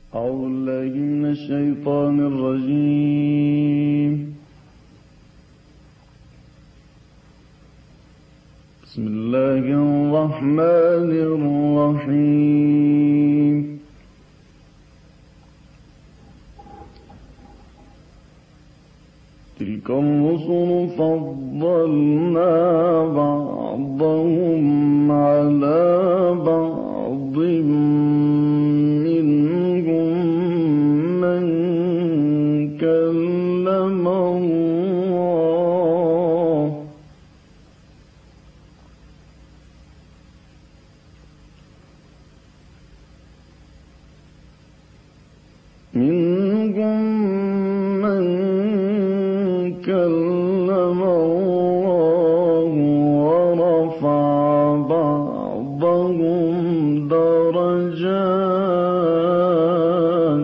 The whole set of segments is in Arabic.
أعوذ بالله من الشيطان الرجيم. بسم الله الرحمن الرحيم. تلك الرسل فضلنا بعضهم على بعض، منهم من كلم الله، منهم من كلم الله ورفع بعضهم درجات،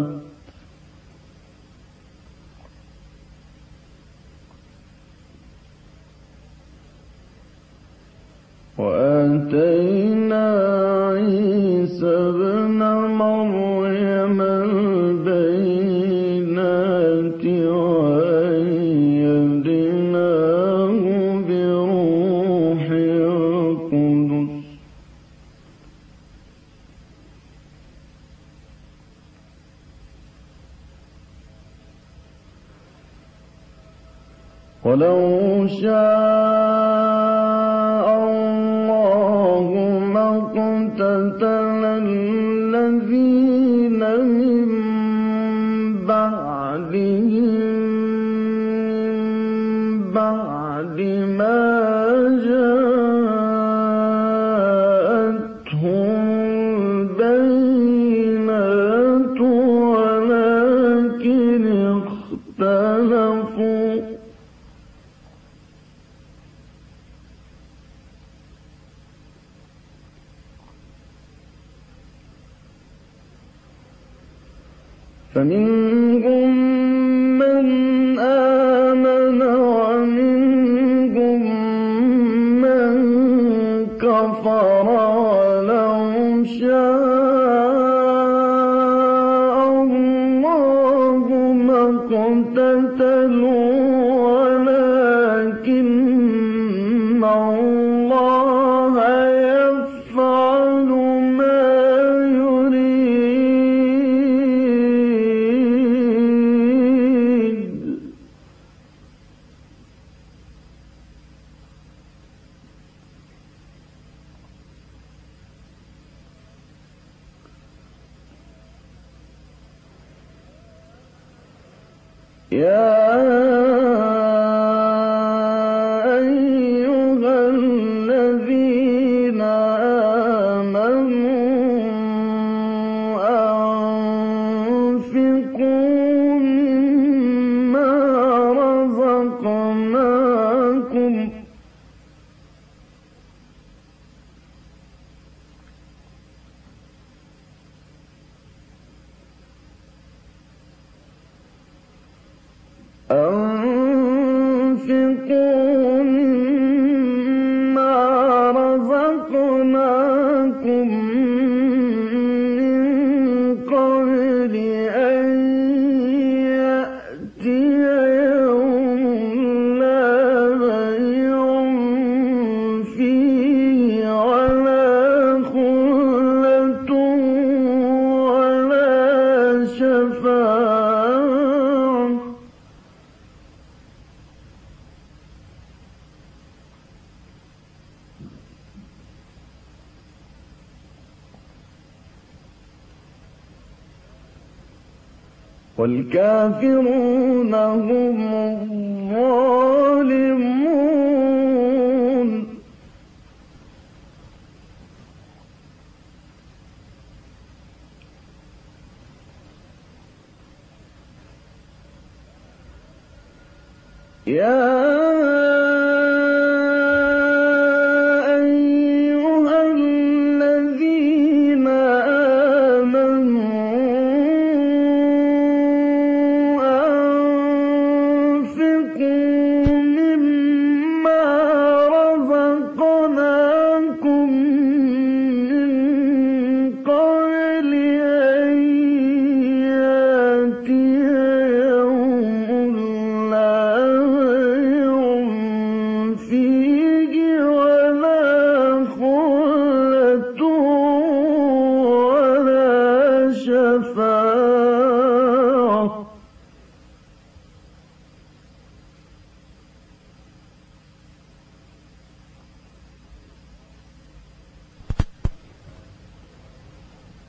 وآتينا عيسى ابن مريم البينات وأيدناه بروح القدس، ولو شاء الله ما اقتتل الذين من بعد ما جاءتهم البينات ولكن اختلفوا، فمنهم من آمن ومنهم من كفر، ولو شاء الله ما اقتتلوا ولكن الله يفعل ما يريد. يا أيها الذين آمنوا أنفقوا مما رزقناكم من قبل أن يأتي يوم لا بيع فيه ولا خلة ولا شفاعة، والكافرون هم الظالمون. يا أيها الذين آمنوا أنفقوا مما رزقناكم من قبل أن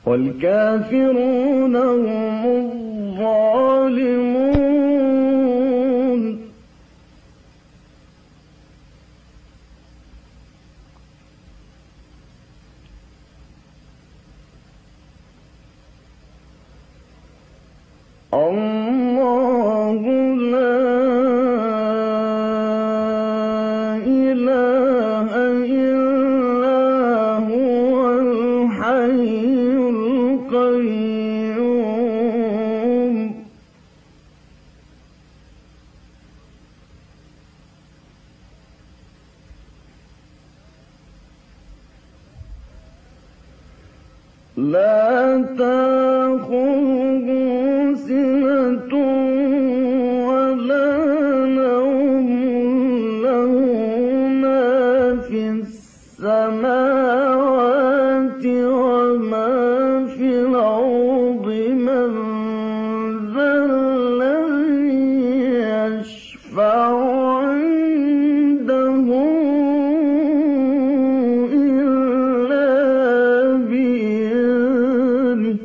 والكافرون هم الظالمون. الله لا إله إلا هو الحي القيوم. لا تأخذه سنة ولا نوم، له ما في السماوات وما في الأرض. من ذا الذي يشفع عنده إلا بإذنه.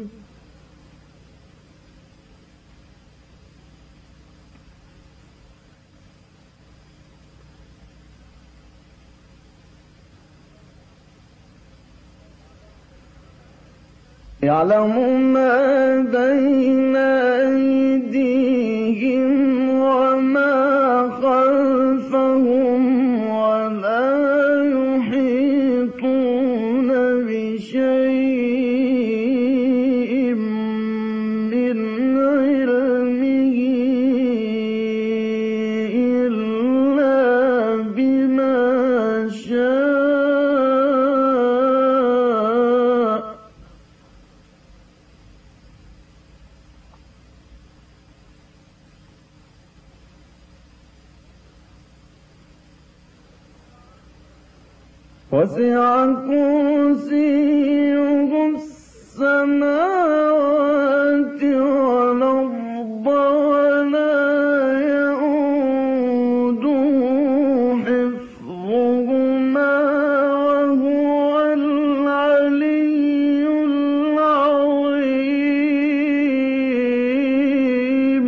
يعلم ما بين أيديهم وما خلفهم ولا يحيطون بشيء من علمه إلا بما شاء. وسع كرسيه السماوات والأرض ولا يئوده حفظهما وهو العلي العظيم.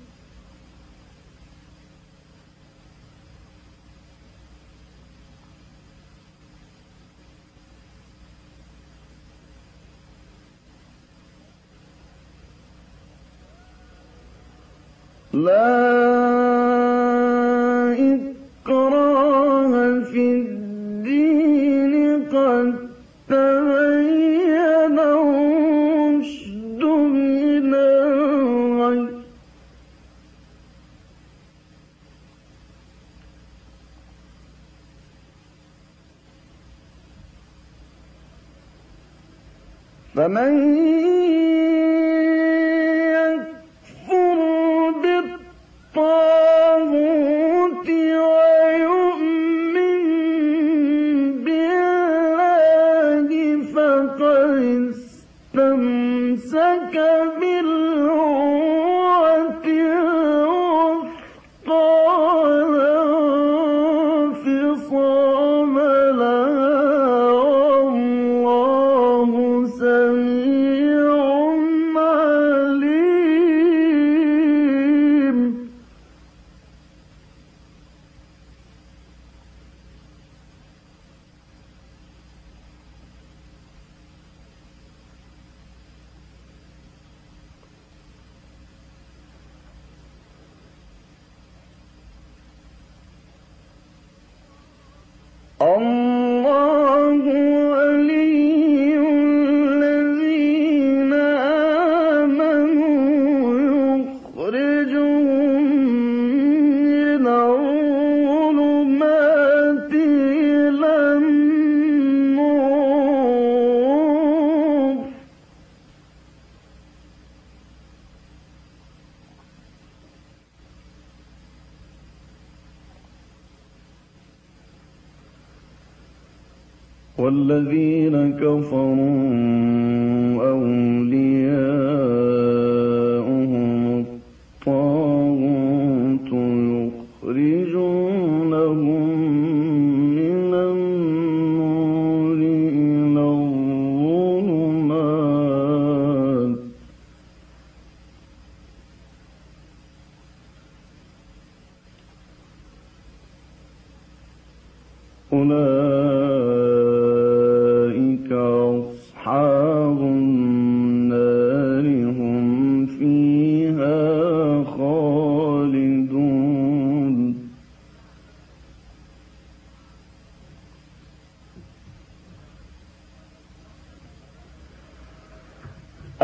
لا إكراه في الدين، قد تبين الرشد من الغي. فمن الطاغوت ويؤمن بالله فقد استمسك بالعروة الوثقى لا انفصام لها، والله سميع عليم. الله ولي الذين آمنوا يخرجهم من الظلمات إلى النور. والذين كفروا أولياؤهم الطاغوت يخرجونهم من النور إلى الظلمات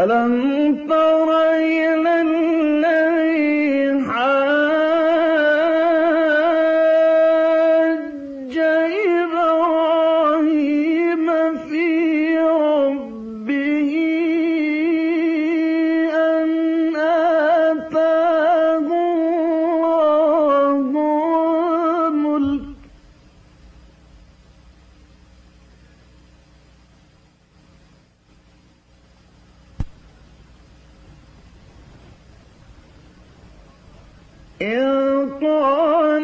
ألم تر إلى الذي حاج إبراهيم في ربه أن آتاه الله الملك إذ قال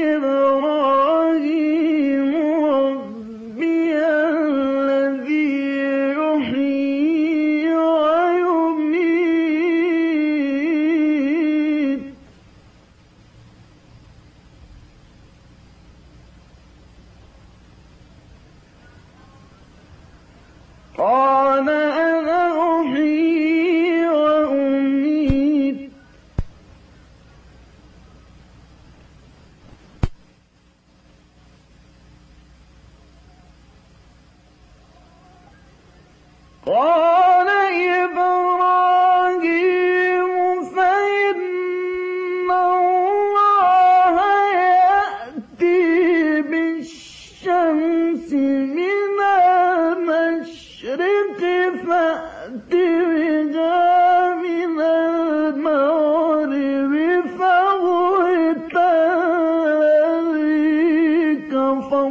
إبراهيم ربي الذي يحيي ويميت قال أنا أحيي وأميت قال إبراهيم فإن الله يأتي بالشمس من المشرق فأت بها من المغرب فبهت الذي كفر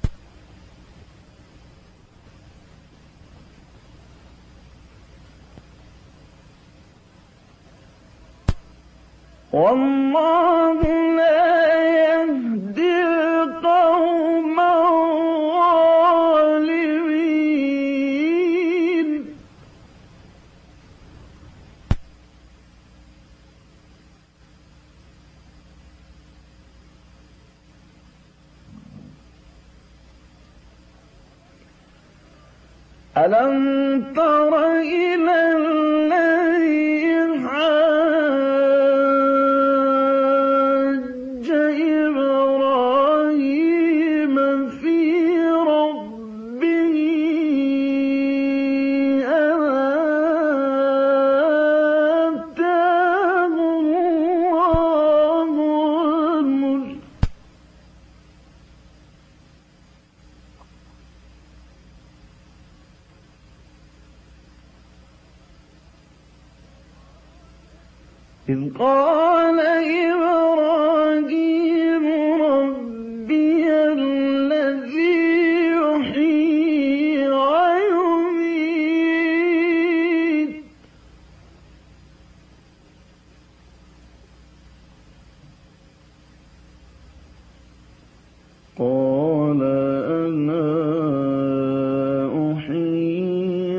والله لا يهدي القوم الظالمين ألم تر إلى الذي حاج إبراهيم في ربه أن آتاه الله الملك إذ قال إبراهيم ربي الذي يحيي ويميت قال أنا أحيي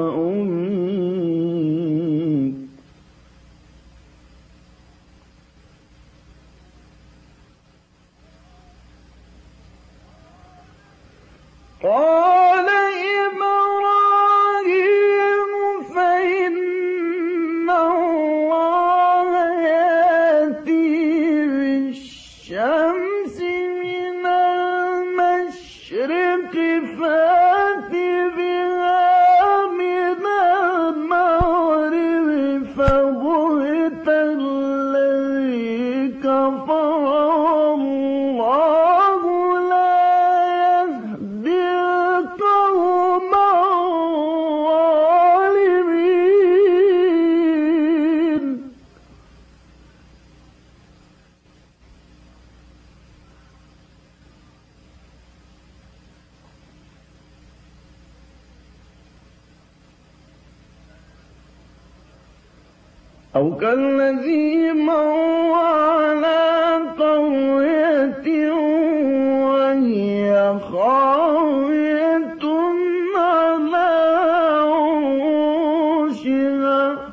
وأميت قال إبراهيم فإن الله يأتي بالشمس من المشرق فأت بها من المغرب فبهت الذي كفر والله لا يهدي القوم الظالمين أو كالذي مر على قرية وهي خاوية على عروشها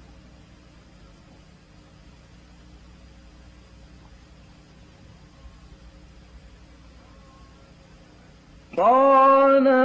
قال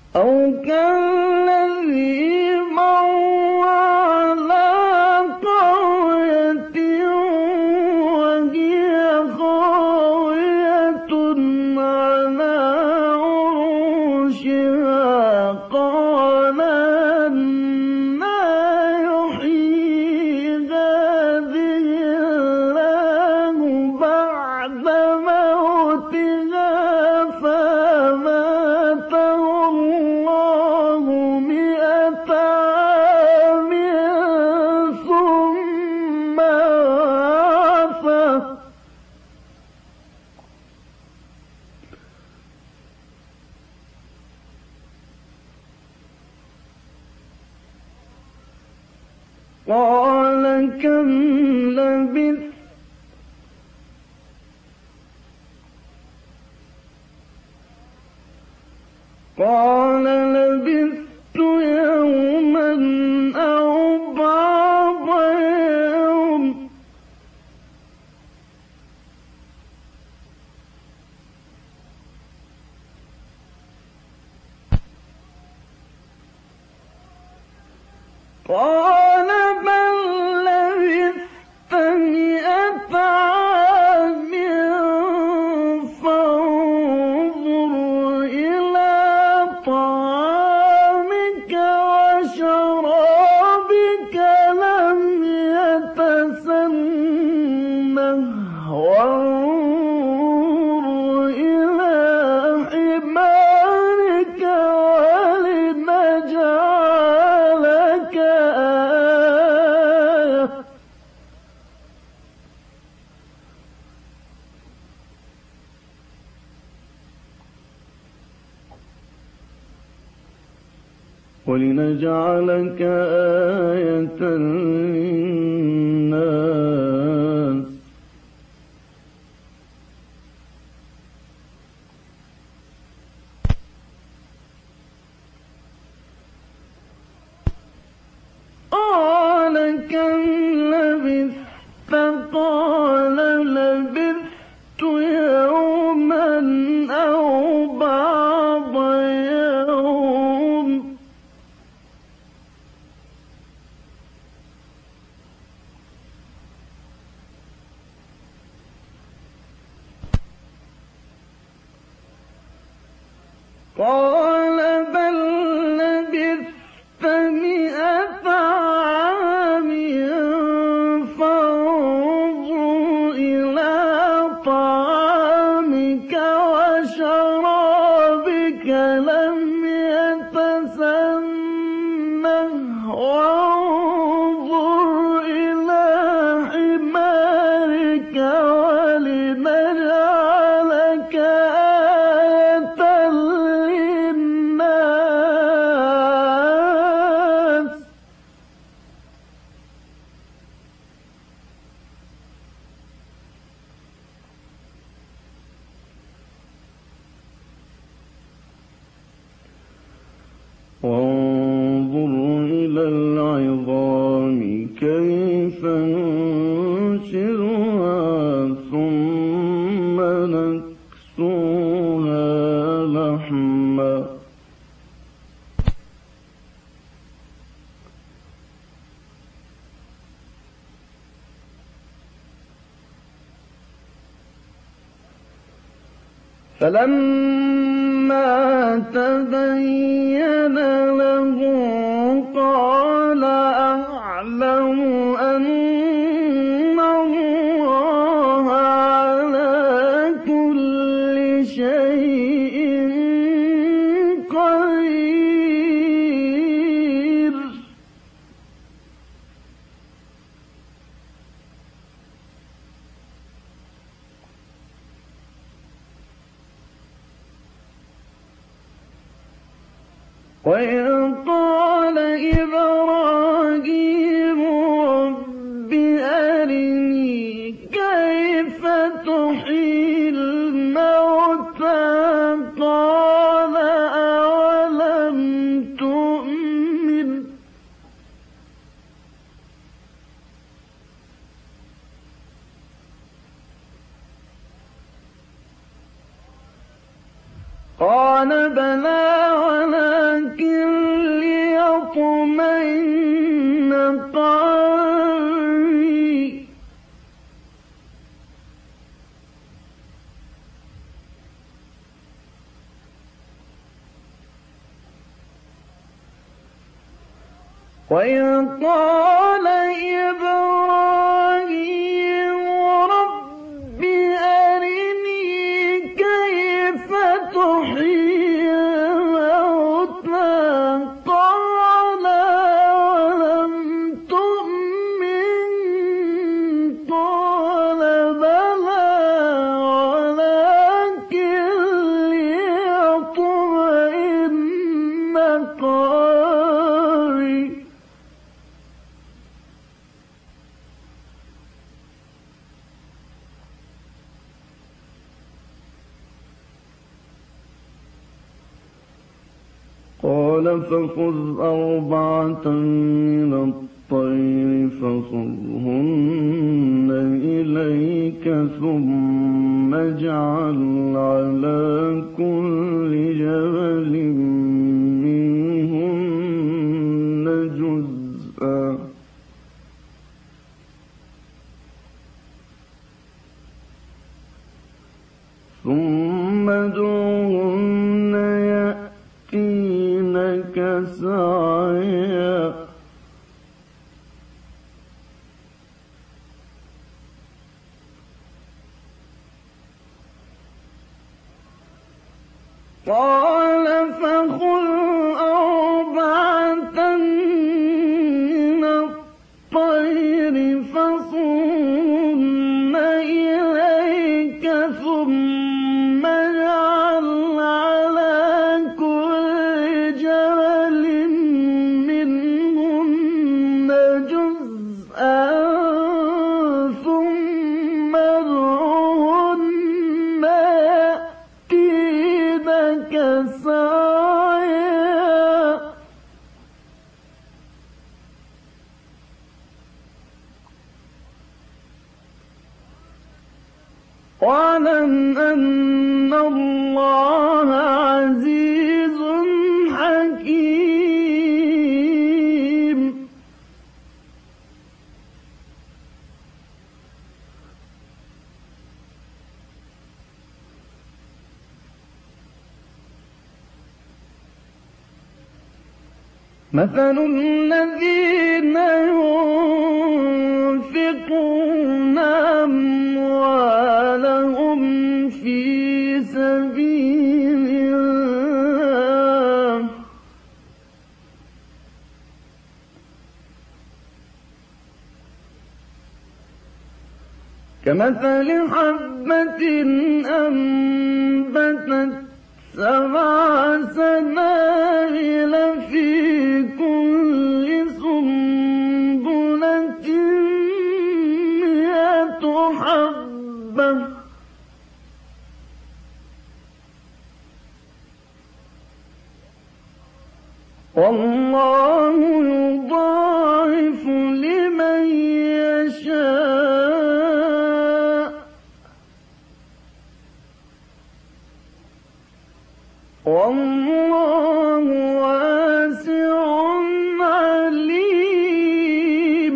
أو كالذي مر على قرية وهي خاوية على عروشها قال أنى يحيي هذه الله بعد موتها فأماته الله 100 عام ثم بعثه قال كم لبثت قال لبثت يوما أو بعض يوم قال بل لبثت 100 عام فانظر إلى طعامك وشرابك لم يتسنه وانظر إلى حمارك ولنجعلك آية آية للناس قال كم لبثت قال لبثت يوما أو بعض يوم قال بل لبثت 100 عام فانظر إلى طعامك وشرابك لم يتسنه وانظر إلى حمارك ولنجعلك آية للناس وانظر إلى العظام كيف ننشرها ثم نكسوها لحما فلما تبين له قال أعلم أن الله على كل شيء قدير وإذ قال إبراهيم رب أرني كيف تحيي الموتى قال أولم تؤمن قال بلى ولكن ليطمئن قلبي وإذ قال إبراهيم رب أرني كيف تحيي الموتى قال أولم تؤمن قال بلى ولكن ليطمئن قلبي قال فخذ أربعة من الطير فصرهن إليك ثم اجعل على كل جبل منهن جزءا ثم ادعهن يأتينك سعيا قال فخذ أربعة من الطير فصرهن إليك ثم اجعل على كل جبل منهن جزءا ثم ادعهن يأتينك سعيا واعلم أن الله عزيز حكيم مثل الذين ينفقون أموالهم في سبيل الله كمثل حبة أنبتت 7 سنابل في كل سنبلة 100 حبة والله يضاعف لمن يشاء والله واسع عليم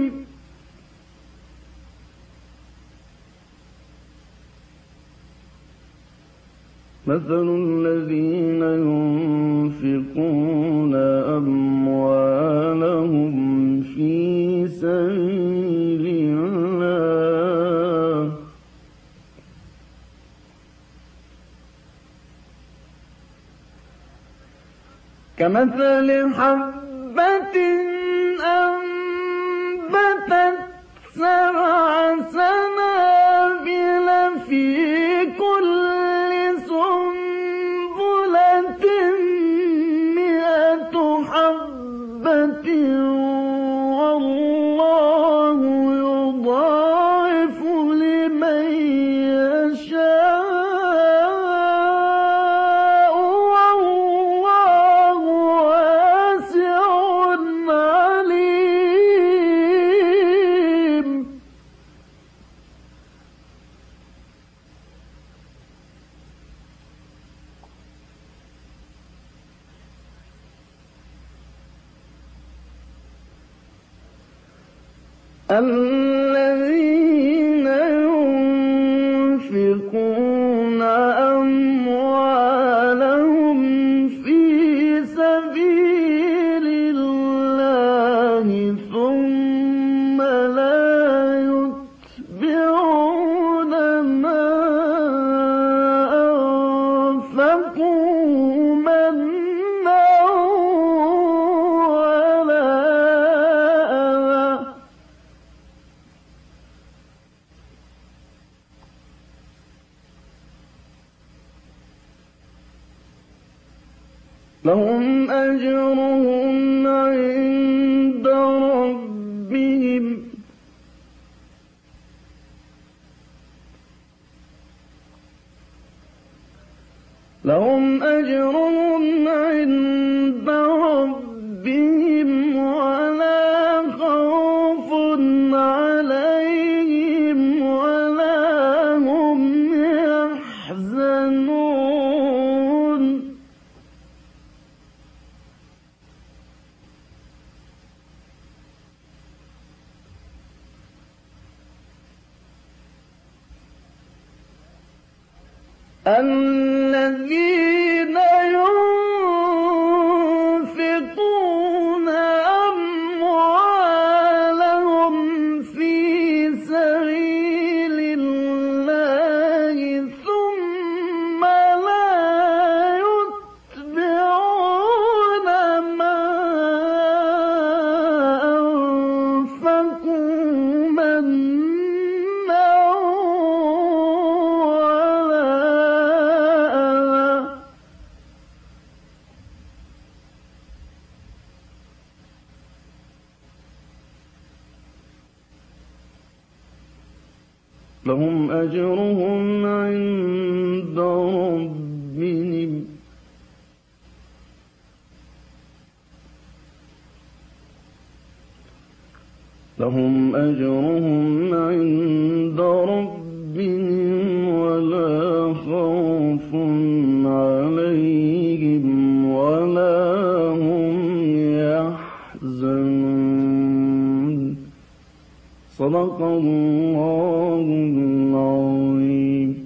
مثل الذين ينفقون أموالهم في سبيل الله كمثل حبة أنبتت 7 سنابل في كل سنبلة 100 حبة والله يضاعف لمن يشاء والله واسع عليم الذين ينفقون أموالهم في سبيل الله ثم لا يتبعون ما أنفقوا منا ولا أذى لهم أجرهم عند ربهم لهم أجرهم عند ربهم ولا خوف عليهم ولا هم يحزنون الذين ينفقون أموالهم في سبيل الله ثم لا يتبعون ما أنفقوا منا لهم أجرهم عند ربهم لهم أجرهم عند ربهم ولا خوف عليهم ولا هم يحزنون صدق الله العظيم.